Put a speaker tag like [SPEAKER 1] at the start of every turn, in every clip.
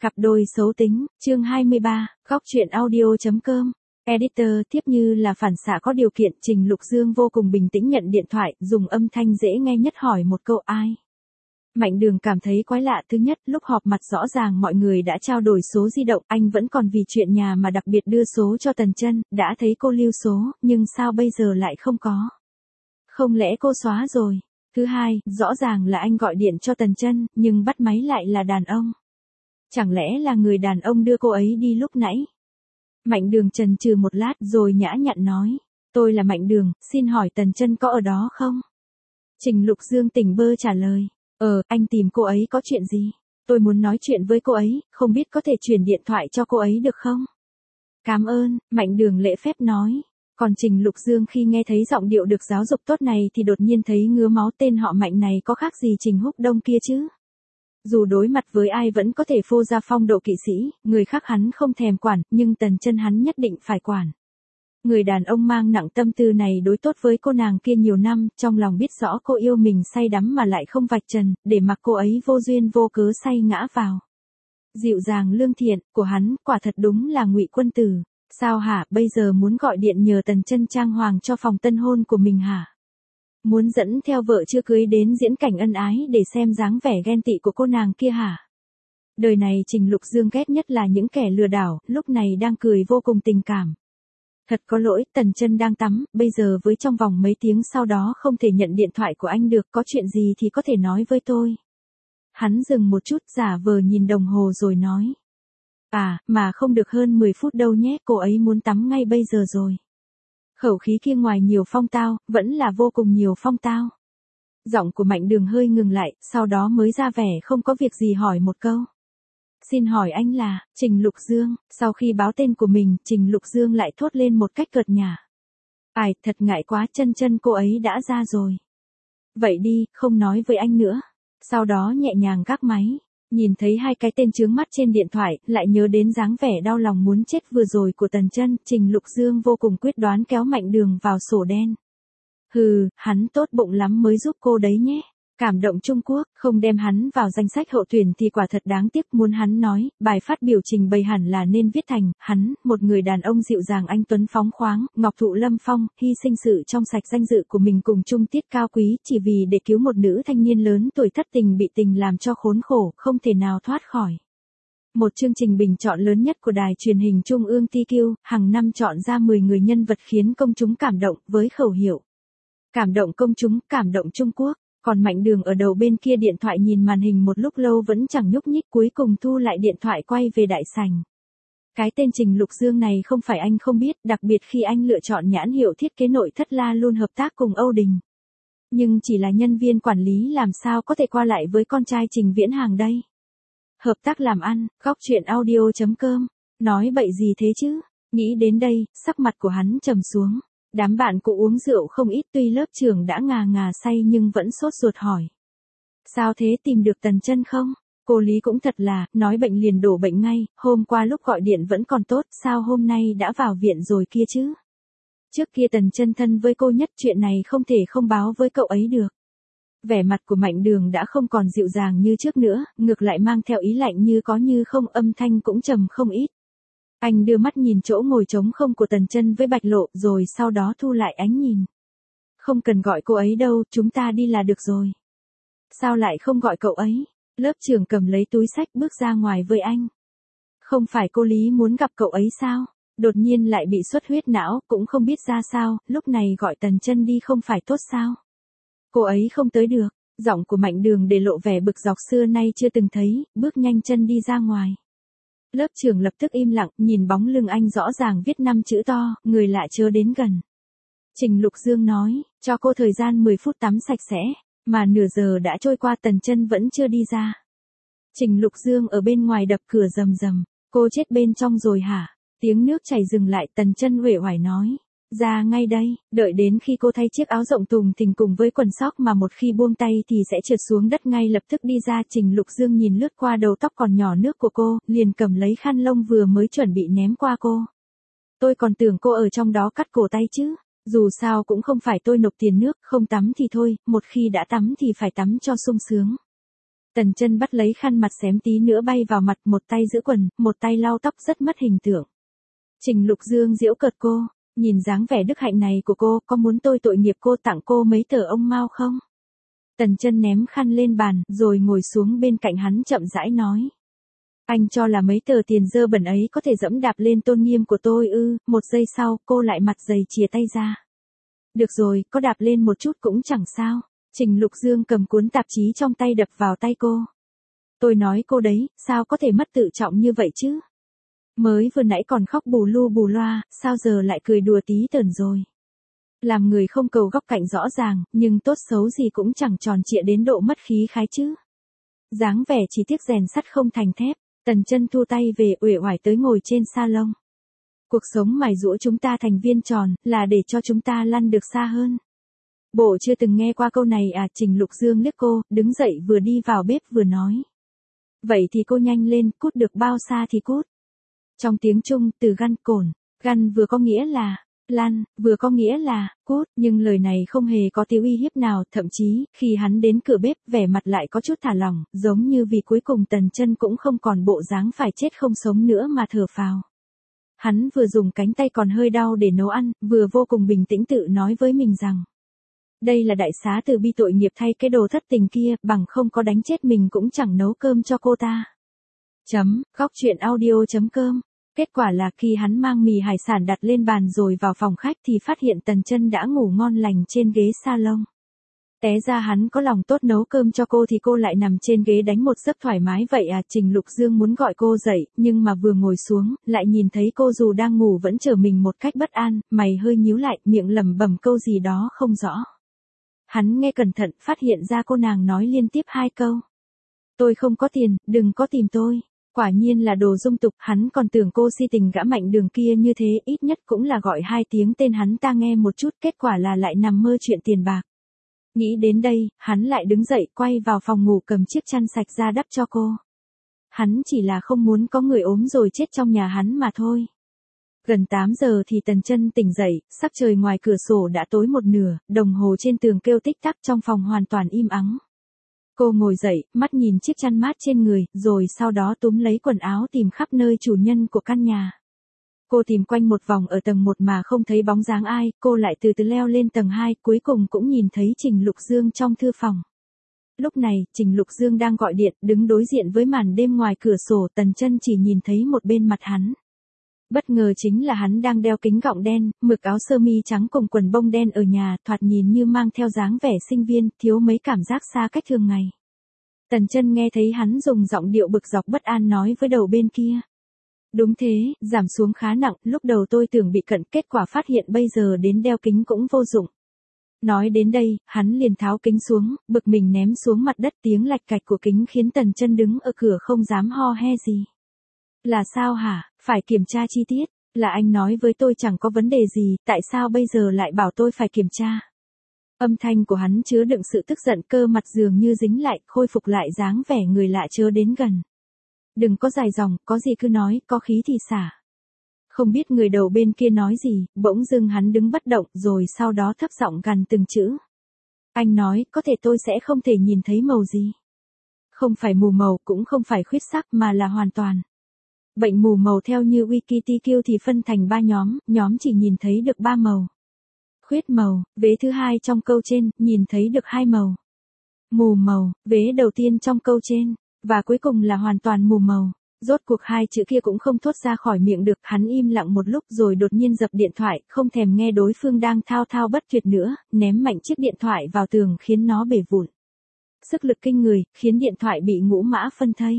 [SPEAKER 1] Cặp đôi xấu tính, chương 23, góc truyện audio.com. Editor tiếp như là phản xạ có điều kiện, Trình Lục Dương vô cùng bình tĩnh nhận điện thoại, dùng âm thanh dễ nghe nhất hỏi một câu ai. Mạnh Đường cảm thấy quái lạ, thứ nhất, lúc họp mặt rõ ràng mọi người đã trao đổi số di động, anh vẫn còn vì chuyện nhà mà đặc biệt đưa số cho Tần Chân, đã thấy cô lưu số, nhưng sao bây giờ lại không có? Không lẽ cô xóa rồi? Thứ hai, rõ ràng là anh gọi điện cho Tần Chân, nhưng bắt máy lại là đàn ông. Chẳng lẽ là người đàn ông đưa cô ấy đi lúc nãy? Mạnh Đường chần chừ một lát rồi nhã nhặn nói. Tôi là Mạnh Đường, xin hỏi Tần Chân có ở đó không? Trình Lục Dương tỉnh bơ trả lời. Anh tìm cô ấy có chuyện gì? Tôi muốn nói chuyện với cô ấy, không biết có thể chuyển điện thoại cho cô ấy được không? Cảm ơn, Mạnh Đường lễ phép nói. Còn Trình Lục Dương khi nghe thấy giọng điệu được giáo dục tốt này thì đột nhiên thấy ngứa máu, tên họ Mạnh này có khác gì Trình Húc Đông kia chứ? Dù đối mặt với ai vẫn có thể phô ra phong độ kỵ sĩ, người khác hắn không thèm quản, nhưng Tần Chân hắn nhất định phải quản. Người đàn ông mang nặng tâm tư này đối tốt với cô nàng kia nhiều năm, trong lòng biết rõ cô yêu mình say đắm mà lại không vạch trần, để mặc cô ấy vô duyên vô cớ say ngã vào. Dịu dàng lương thiện của hắn, quả thật đúng là Ngụy Quân Tử. Sao hả, bây giờ muốn gọi điện nhờ Tần Chân trang hoàng cho phòng tân hôn của mình hả? Muốn dẫn theo vợ chưa cưới đến diễn cảnh ân ái để xem dáng vẻ ghen tị của cô nàng kia hả? Đời này Trình Lục Dương ghét nhất là những kẻ lừa đảo, lúc này đang cười vô cùng tình cảm. Thật có lỗi, Tần Chân đang tắm, bây giờ với trong vòng mấy tiếng sau đó không thể nhận điện thoại của anh được, có chuyện gì thì có thể nói với tôi. Hắn dừng một chút, giả vờ nhìn đồng hồ rồi nói. Mà không được hơn 10 phút đâu nhé, cô ấy muốn tắm ngay bây giờ rồi. Khẩu khí kia ngoài nhiều phong tao, vẫn là vô cùng nhiều phong tao. Giọng của Mạnh Đường hơi ngừng lại, sau đó mới ra vẻ không có việc gì hỏi một câu. Xin hỏi anh là, Trình Lục Dương, sau khi báo tên của mình, Trình Lục Dương lại thốt lên một cách cợt nhả. Thật ngại quá, Chân cô ấy đã ra rồi. Vậy đi, không nói với anh nữa. Sau đó nhẹ nhàng gác máy. Nhìn thấy hai cái tên chướng mắt trên điện thoại, lại nhớ đến dáng vẻ đau lòng muốn chết vừa rồi của Tần Chân, Trình Lục Dương vô cùng quyết đoán kéo Mạnh Đường vào sổ đen. Hắn tốt bụng lắm mới giúp cô đấy nhé. Cảm động Trung Quốc, không đem hắn vào danh sách hậu tuyển thì quả thật đáng tiếc, muốn hắn nói, bài phát biểu trình bày hẳn là nên viết thành, hắn, một người đàn ông dịu dàng anh tuấn phóng khoáng, ngọc thụ lâm phong, hy sinh sự trong sạch danh dự của mình cùng chung tiết cao quý, chỉ vì để cứu một nữ thanh niên lớn tuổi thất tình bị tình làm cho khốn khổ, không thể nào thoát khỏi. Một chương trình bình chọn lớn nhất của đài truyền hình Trung ương TQ, hàng năm chọn ra 10 người nhân vật khiến công chúng cảm động, với khẩu hiệu. Cảm động công chúng, cảm động Trung Quốc. Còn Mạnh Đường ở đầu bên kia điện thoại nhìn màn hình một lúc lâu vẫn chẳng nhúc nhích, cuối cùng thu lại điện thoại quay về đại sảnh. Cái tên Trình Lục Dương này không phải anh không biết, đặc biệt khi anh lựa chọn nhãn hiệu thiết kế nội thất La luôn hợp tác cùng Âu Đình. Nhưng chỉ là nhân viên quản lý làm sao có thể qua lại với con trai Trình Viễn Hàng đây? Hợp tác làm ăn, góc truyện audio.com. Nói bậy gì thế chứ? Nghĩ đến đây, sắc mặt của hắn trầm xuống. Đám bạn cụ uống rượu không ít, tuy lớp trưởng đã ngà ngà say nhưng vẫn sốt ruột hỏi. Sao thế, tìm được Tần Chân không? Cô Lý cũng thật là, nói bệnh liền đổ bệnh ngay, hôm qua lúc gọi điện vẫn còn tốt, sao hôm nay đã vào viện rồi kia chứ? Trước kia Tần Chân thân với cô nhất, chuyện này không thể không báo với cậu ấy được. Vẻ mặt của Mạnh Đường đã không còn dịu dàng như trước nữa, ngược lại mang theo ý lạnh như có như không, âm thanh cũng trầm không ít. Anh đưa mắt nhìn chỗ ngồi trống không của Tần Chân với Bạch Lộ, rồi sau đó thu lại ánh nhìn. Không cần gọi cô ấy đâu, chúng ta đi là được rồi. Sao lại không gọi cậu ấy? Lớp trưởng cầm lấy túi sách bước ra ngoài với anh. Không phải cô Lý muốn gặp cậu ấy sao? Đột nhiên lại bị xuất huyết não, cũng không biết ra sao, lúc này gọi Tần Chân đi không phải tốt sao? Cô ấy không tới được, giọng của Mạnh Đường để lộ vẻ bực dọc xưa nay chưa từng thấy, bước nhanh chân đi ra ngoài. Lớp trưởng lập tức im lặng, nhìn bóng lưng anh rõ ràng viết 5 chữ to, người lạ chớ đến gần. Trình Lục Dương nói, cho cô thời gian 10 phút tắm sạch sẽ, mà nửa giờ đã trôi qua Tần Chân vẫn chưa đi ra. Trình Lục Dương ở bên ngoài đập cửa rầm rầm, cô chết bên trong rồi hả? Tiếng nước chảy dừng lại, Tần Chân uể oải nói. Ra ngay đây, đợi đến khi cô thay chiếc áo rộng tùng thình cùng với quần sóc mà một khi buông tay thì sẽ trượt xuống đất ngay lập tức đi ra. Trình Lục Dương nhìn lướt qua đầu tóc còn nhỏ nước của cô, liền cầm lấy khăn lông vừa mới chuẩn bị ném qua cô. Tôi còn tưởng cô ở trong đó cắt cổ tay chứ, dù sao cũng không phải tôi nộp tiền nước, không tắm thì thôi, một khi đã tắm thì phải tắm cho sung sướng. Tần Chân bắt lấy khăn mặt xém tí nữa bay vào mặt, một tay giữ quần, một tay lau tóc rất mất hình tượng. Trình Lục Dương giễu cợt cô, nhìn dáng vẻ đức hạnh này của cô, có muốn tôi tội nghiệp cô tặng cô mấy tờ ông mao không? Tần Chân ném khăn lên bàn, rồi ngồi xuống bên cạnh hắn chậm rãi nói. Anh cho là mấy tờ tiền dơ bẩn ấy có thể dẫm đạp lên tôn nghiêm của tôi ư? Một giây sau, cô lại mặt dày chìa tay ra. Được rồi, có đạp lên một chút cũng chẳng sao. Trình Lục Dương cầm cuốn tạp chí trong tay đập vào tay cô. Tôi nói cô đấy, sao có thể mất tự trọng như vậy chứ? Mới vừa nãy còn khóc bù lu bù loa, sao giờ lại cười đùa tí tởn rồi? Làm người không cầu góc cạnh rõ ràng, nhưng tốt xấu gì cũng chẳng tròn trịa đến độ mất khí khái chứ. Dáng vẻ chỉ tiếc rèn sắt không thành thép, Tần Chân thu tay về uể oải tới ngồi trên salon. Cuộc sống mài giũa chúng ta thành viên tròn, là để cho chúng ta lăn được xa hơn. Bộ chưa từng nghe qua câu này à? Trình Lục Dương liếc cô, đứng dậy vừa đi vào bếp vừa nói. Vậy thì cô nhanh lên, cút được bao xa thì cút. Trong tiếng Trung, từ găn cồn, găn vừa có nghĩa là lăn, vừa có nghĩa là cút, nhưng lời này không hề có tí uy hiếp nào, thậm chí, khi hắn đến cửa bếp, vẻ mặt lại có chút thả lỏng, giống như vì cuối cùng Tần Chân cũng không còn bộ dáng phải chết không sống nữa mà thở phào. Hắn vừa dùng cánh tay còn hơi đau để nấu ăn, vừa vô cùng bình tĩnh tự nói với mình rằng. Đây là đại xá từ bi tội nghiệp thay cái đồ thất tình kia, bằng không có đánh chết mình cũng chẳng nấu cơm cho cô ta. Góc chuyện audio.com. Kết quả là khi hắn mang mì hải sản đặt lên bàn rồi vào phòng khách thì phát hiện Tần Chân đã ngủ ngon lành trên ghế salon. Té ra hắn có lòng tốt nấu cơm cho cô thì cô lại nằm trên ghế đánh một giấc thoải mái vậy à? Trình Lục Dương muốn gọi cô dậy, nhưng mà vừa ngồi xuống, lại nhìn thấy cô dù đang ngủ vẫn trở mình một cách bất an, mày hơi nhíu lại, miệng lẩm bẩm câu gì đó không rõ. Hắn nghe cẩn thận, phát hiện ra cô nàng nói liên tiếp 2 câu. Tôi không có tiền, đừng có tìm tôi. Quả nhiên là đồ dung tục, hắn còn tưởng cô si tình gã Mạnh Đường kia như thế, ít nhất cũng là gọi 2 tiếng tên hắn ta nghe một chút, kết quả là lại nằm mơ chuyện tiền bạc. Nghĩ đến đây, hắn lại đứng dậy, quay vào phòng ngủ cầm chiếc chăn sạch ra đắp cho cô. Hắn chỉ là không muốn có người ốm rồi chết trong nhà hắn mà thôi. Gần 8 giờ thì Tần Chân tỉnh dậy, sắc trời ngoài cửa sổ đã tối một nửa, đồng hồ trên tường kêu tích tắc, trong phòng hoàn toàn im ắng. Cô ngồi dậy, mắt nhìn chiếc chăn mát trên người, rồi sau đó túm lấy quần áo tìm khắp nơi chủ nhân của căn nhà. Cô tìm quanh một vòng ở tầng 1 mà không thấy bóng dáng ai, cô lại từ từ leo lên tầng 2, cuối cùng cũng nhìn thấy Trình Lục Dương trong thư phòng. Lúc này, Trình Lục Dương đang gọi điện, đứng đối diện với màn đêm ngoài cửa sổ, Tần Chân chỉ nhìn thấy một bên mặt hắn. Bất ngờ chính là hắn đang đeo kính gọng đen, mực áo sơ mi trắng cùng quần bông đen ở nhà, thoạt nhìn như mang theo dáng vẻ sinh viên, thiếu mấy cảm giác xa cách thường ngày. Tần Chân nghe thấy hắn dùng giọng điệu bực dọc bất an nói với đầu bên kia. Đúng thế, giảm xuống khá nặng, lúc đầu tôi tưởng bị cận, kết quả phát hiện bây giờ đến đeo kính cũng vô dụng. Nói đến đây, hắn liền tháo kính xuống, bực mình ném xuống mặt đất, tiếng lạch cạch của kính khiến Tần Chân đứng ở cửa không dám ho he gì. Là sao hả, phải kiểm tra chi tiết, là anh nói với tôi chẳng có vấn đề gì, tại sao bây giờ lại bảo tôi phải kiểm tra? Âm thanh của hắn chứa đựng sự tức giận, cơ mặt dường như dính lại, khôi phục lại dáng vẻ người lạ chớ đến gần. Đừng có dài dòng, có gì cứ nói, có khí thì xả. Không biết người đầu bên kia nói gì, bỗng dưng hắn đứng bất động rồi sau đó thấp giọng gằn từng chữ. Anh nói, có thể tôi sẽ không thể nhìn thấy màu gì. Không phải mù màu, cũng không phải khuyết sắc mà là hoàn toàn. Bệnh mù màu theo như Wikipedia thì phân thành 3 nhóm chỉ nhìn thấy được 3 màu. Khuyết màu, vế thứ 2 trong câu trên, nhìn thấy được 2 màu. Mù màu, vế đầu tiên trong câu trên, và cuối cùng là hoàn toàn mù màu. Rốt cuộc 2 chữ kia cũng không thốt ra khỏi miệng được, hắn im lặng một lúc rồi đột nhiên dập điện thoại, không thèm nghe đối phương đang thao thao bất tuyệt nữa, ném mạnh chiếc điện thoại vào tường khiến nó bể vụn. Sức lực kinh người, khiến điện thoại bị ngũ mã phân thây.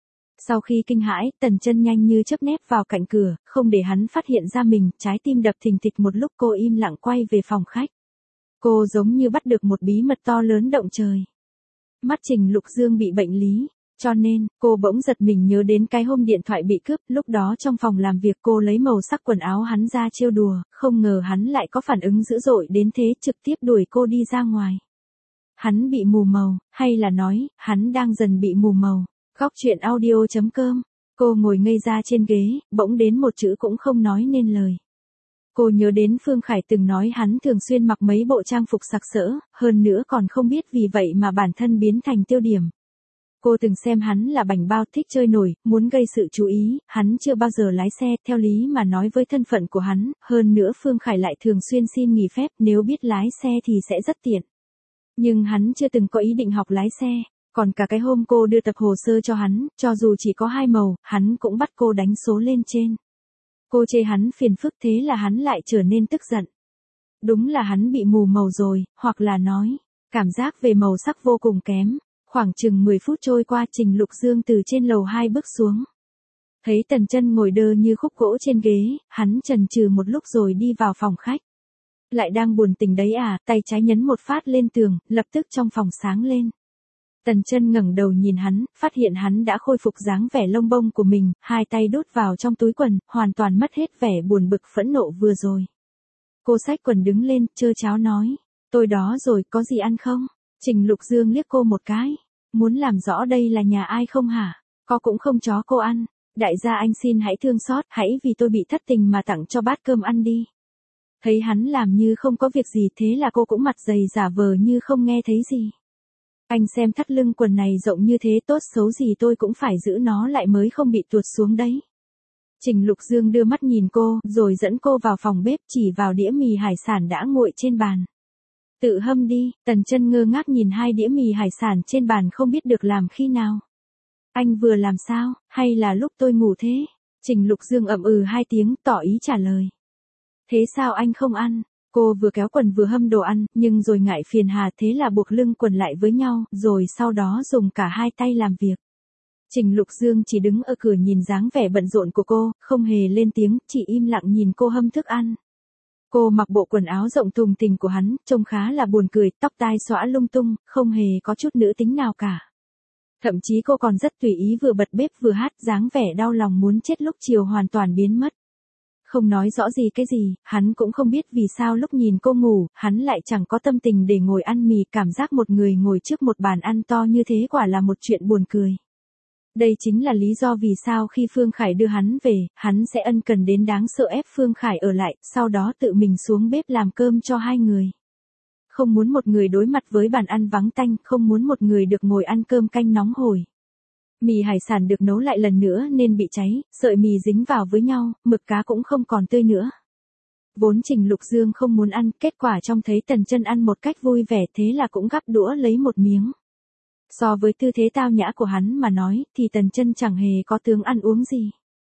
[SPEAKER 1] Sau khi kinh hãi, Tần Chân nhanh như chớp nép vào cạnh cửa, không để hắn phát hiện ra mình, trái tim đập thình thịch một lúc, cô im lặng quay về phòng khách. Cô giống như bắt được một bí mật to lớn động trời. Mắt Trình Lục Dương bị bệnh lý, cho nên, cô bỗng giật mình nhớ đến cái hôm điện thoại bị cướp, lúc đó trong phòng làm việc cô lấy màu sắc quần áo hắn ra trêu đùa, không ngờ hắn lại có phản ứng dữ dội đến thế, trực tiếp đuổi cô đi ra ngoài. Hắn bị mù màu, hay là nói, hắn đang dần bị mù màu. Góc chuyện audio.com. Cô ngồi ngây ra trên ghế, bỗng đến một chữ cũng không nói nên lời. Cô nhớ đến Phương Khải từng nói hắn thường xuyên mặc mấy bộ trang phục sặc sỡ, hơn nữa còn không biết vì vậy mà bản thân biến thành tiêu điểm. Cô từng xem hắn là bảnh bao thích chơi nổi, muốn gây sự chú ý, hắn chưa bao giờ lái xe, theo lý mà nói với thân phận của hắn, hơn nữa Phương Khải lại thường xuyên xin nghỉ phép, nếu biết lái xe thì sẽ rất tiện. Nhưng hắn chưa từng có ý định học lái xe, còn cả cái hôm cô đưa tập hồ sơ cho hắn, cho dù chỉ có 2 màu, hắn cũng bắt cô đánh số lên trên. Cô chê hắn phiền phức thế là hắn lại trở nên tức giận. Đúng là hắn bị mù màu rồi, hoặc là nói, cảm giác về màu sắc vô cùng kém. Khoảng chừng 10 phút trôi qua, Trình Lục Dương từ trên lầu 2 bước xuống. Thấy Tần Chân ngồi đơ như khúc gỗ trên ghế, hắn chần chừ một lúc rồi đi vào phòng khách. Lại đang buồn tình đấy à, tay trái nhấn một phát lên tường, lập tức trong phòng sáng lên. Tần Chân ngẩng đầu nhìn hắn, phát hiện hắn đã khôi phục dáng vẻ lông bông của mình, hai tay đút vào trong túi quần, hoàn toàn mất hết vẻ buồn bực phẫn nộ vừa rồi. Cô xách quần đứng lên, trơ tráo nói, tôi đó rồi, có gì ăn không? Trình Lục Dương liếc cô một cái, muốn làm rõ đây là nhà ai không hả? Có cũng không cho cô ăn, đại gia anh xin hãy thương xót, hãy vì tôi bị thất tình mà tặng cho bát cơm ăn đi. Thấy hắn làm như không có việc gì thế là cô cũng mặt dày giả vờ như không nghe thấy gì. Anh xem thắt lưng quần này rộng như thế tốt xấu gì tôi cũng phải giữ nó lại mới không bị tuột xuống đấy. Trình Lục Dương đưa mắt nhìn cô, rồi dẫn cô vào phòng bếp chỉ vào đĩa mì hải sản đã nguội trên bàn. Tự hâm đi, Tần Chân ngơ ngác nhìn 2 đĩa mì hải sản trên bàn không biết được làm khi nào. Anh vừa làm sao, hay là lúc tôi ngủ thế? Trình Lục Dương ậm ừ 2 tiếng tỏ ý trả lời. Thế sao anh không ăn? Cô vừa kéo quần vừa hâm đồ ăn, nhưng rồi ngại phiền hà thế là buộc lưng quần lại với nhau, rồi sau đó dùng cả 2 tay làm việc. Trình Lục Dương chỉ đứng ở cửa nhìn dáng vẻ bận rộn của cô, không hề lên tiếng, chỉ im lặng nhìn cô hâm thức ăn. Cô mặc bộ quần áo rộng thùng thình của hắn, trông khá là buồn cười, tóc tai xõa lung tung, không hề có chút nữ tính nào cả. Thậm chí cô còn rất tùy ý vừa bật bếp vừa hát, dáng vẻ đau lòng muốn chết lúc chiều hoàn toàn biến mất. Không nói rõ gì cái gì, hắn cũng không biết vì sao lúc nhìn cô ngủ, hắn lại chẳng có tâm tình để ngồi ăn mì, cảm giác một người ngồi trước một bàn ăn to như thế quả là một chuyện buồn cười. Đây chính là lý do vì sao khi Phương Khải đưa hắn về, hắn sẽ ân cần đến đáng sợ ép Phương Khải ở lại, sau đó tự mình xuống bếp làm cơm cho 2 người. Không muốn một người đối mặt với bàn ăn vắng tanh, không muốn một người được ngồi ăn cơm canh nóng hổi. Mì hải sản được nấu lại lần nữa nên bị cháy, sợi mì dính vào với nhau, mực cá cũng không còn tươi nữa. Vốn Trình Lục Dương không muốn ăn, kết quả trông thấy Tần Chân ăn một cách vui vẻ thế là cũng gắp đũa lấy một miếng. So với tư thế tao nhã của hắn mà nói, thì Tần Chân chẳng hề có tướng ăn uống gì.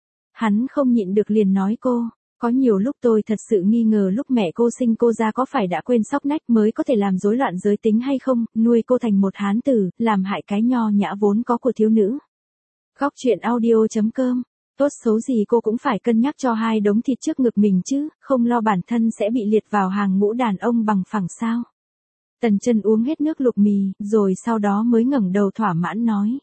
[SPEAKER 1] Hắn không nhịn được liền nói cô, có nhiều lúc tôi thật sự nghi ngờ lúc mẹ cô sinh cô ra có phải đã quên sóc nách mới có thể làm rối loạn giới tính hay không, nuôi cô thành một hán tử, làm hại cái nho nhã vốn có của thiếu nữ. Góc truyện audio.com, tốt xấu gì cô cũng phải cân nhắc cho 2 đống thịt trước ngực mình chứ, không lo bản thân sẽ bị liệt vào hàng ngũ đàn ông bằng phẳng sao. Tần Chân uống hết nước luộc mì, rồi sau đó mới ngẩng đầu thỏa mãn nói.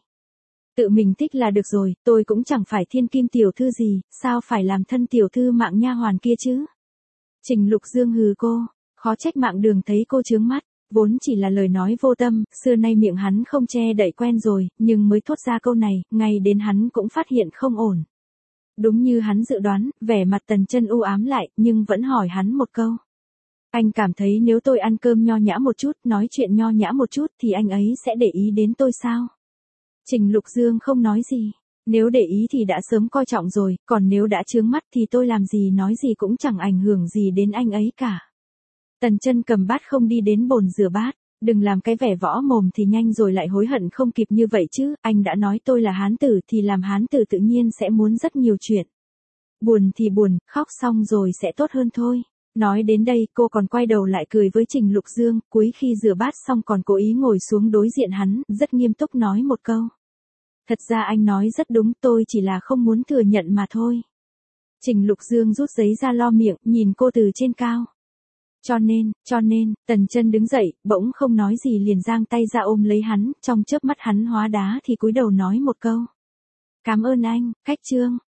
[SPEAKER 1] Tự mình thích là được rồi, tôi cũng chẳng phải thiên kim tiểu thư gì, sao phải làm thân tiểu thư mạng nha hoàn kia chứ. Trình Lục Dương hừ cô, khó trách Mạng Đường thấy cô chướng mắt, vốn chỉ là lời nói vô tâm, xưa nay miệng hắn không che đậy quen rồi, nhưng mới thốt ra câu này, ngay đến hắn cũng phát hiện không ổn. Đúng như hắn dự đoán, vẻ mặt Tần Chân u ám lại, nhưng vẫn hỏi hắn một câu. Anh cảm thấy nếu tôi ăn cơm nho nhã một chút, nói chuyện nho nhã một chút thì anh ấy sẽ để ý đến tôi sao? Trình Lục Dương không nói gì. Nếu để ý thì đã sớm coi trọng rồi, còn nếu đã chướng mắt thì tôi làm gì nói gì cũng chẳng ảnh hưởng gì đến anh ấy cả. Tần Chân cầm bát không đi đến bồn rửa bát. Đừng làm cái vẻ võ mồm thì nhanh rồi lại hối hận không kịp như vậy chứ, anh đã nói tôi là hán tử thì làm hán tử tự nhiên sẽ muốn rất nhiều chuyện. Buồn thì buồn, khóc xong rồi sẽ tốt hơn thôi. Nói đến đây cô còn quay đầu lại cười với Trình Lục Dương, cuối khi rửa bát xong còn cố ý ngồi xuống đối diện hắn, rất nghiêm túc nói một câu. Thật ra anh nói rất đúng, tôi chỉ là không muốn thừa nhận mà thôi. Trình Lục Dương rút giấy ra lo miệng, nhìn cô từ trên cao. Cho nên, Tần Chân đứng dậy, bỗng không nói gì liền giang tay ra ôm lấy hắn, trong chớp mắt hắn hóa đá thì cúi đầu nói một câu. Cảm ơn anh, Khách Trương.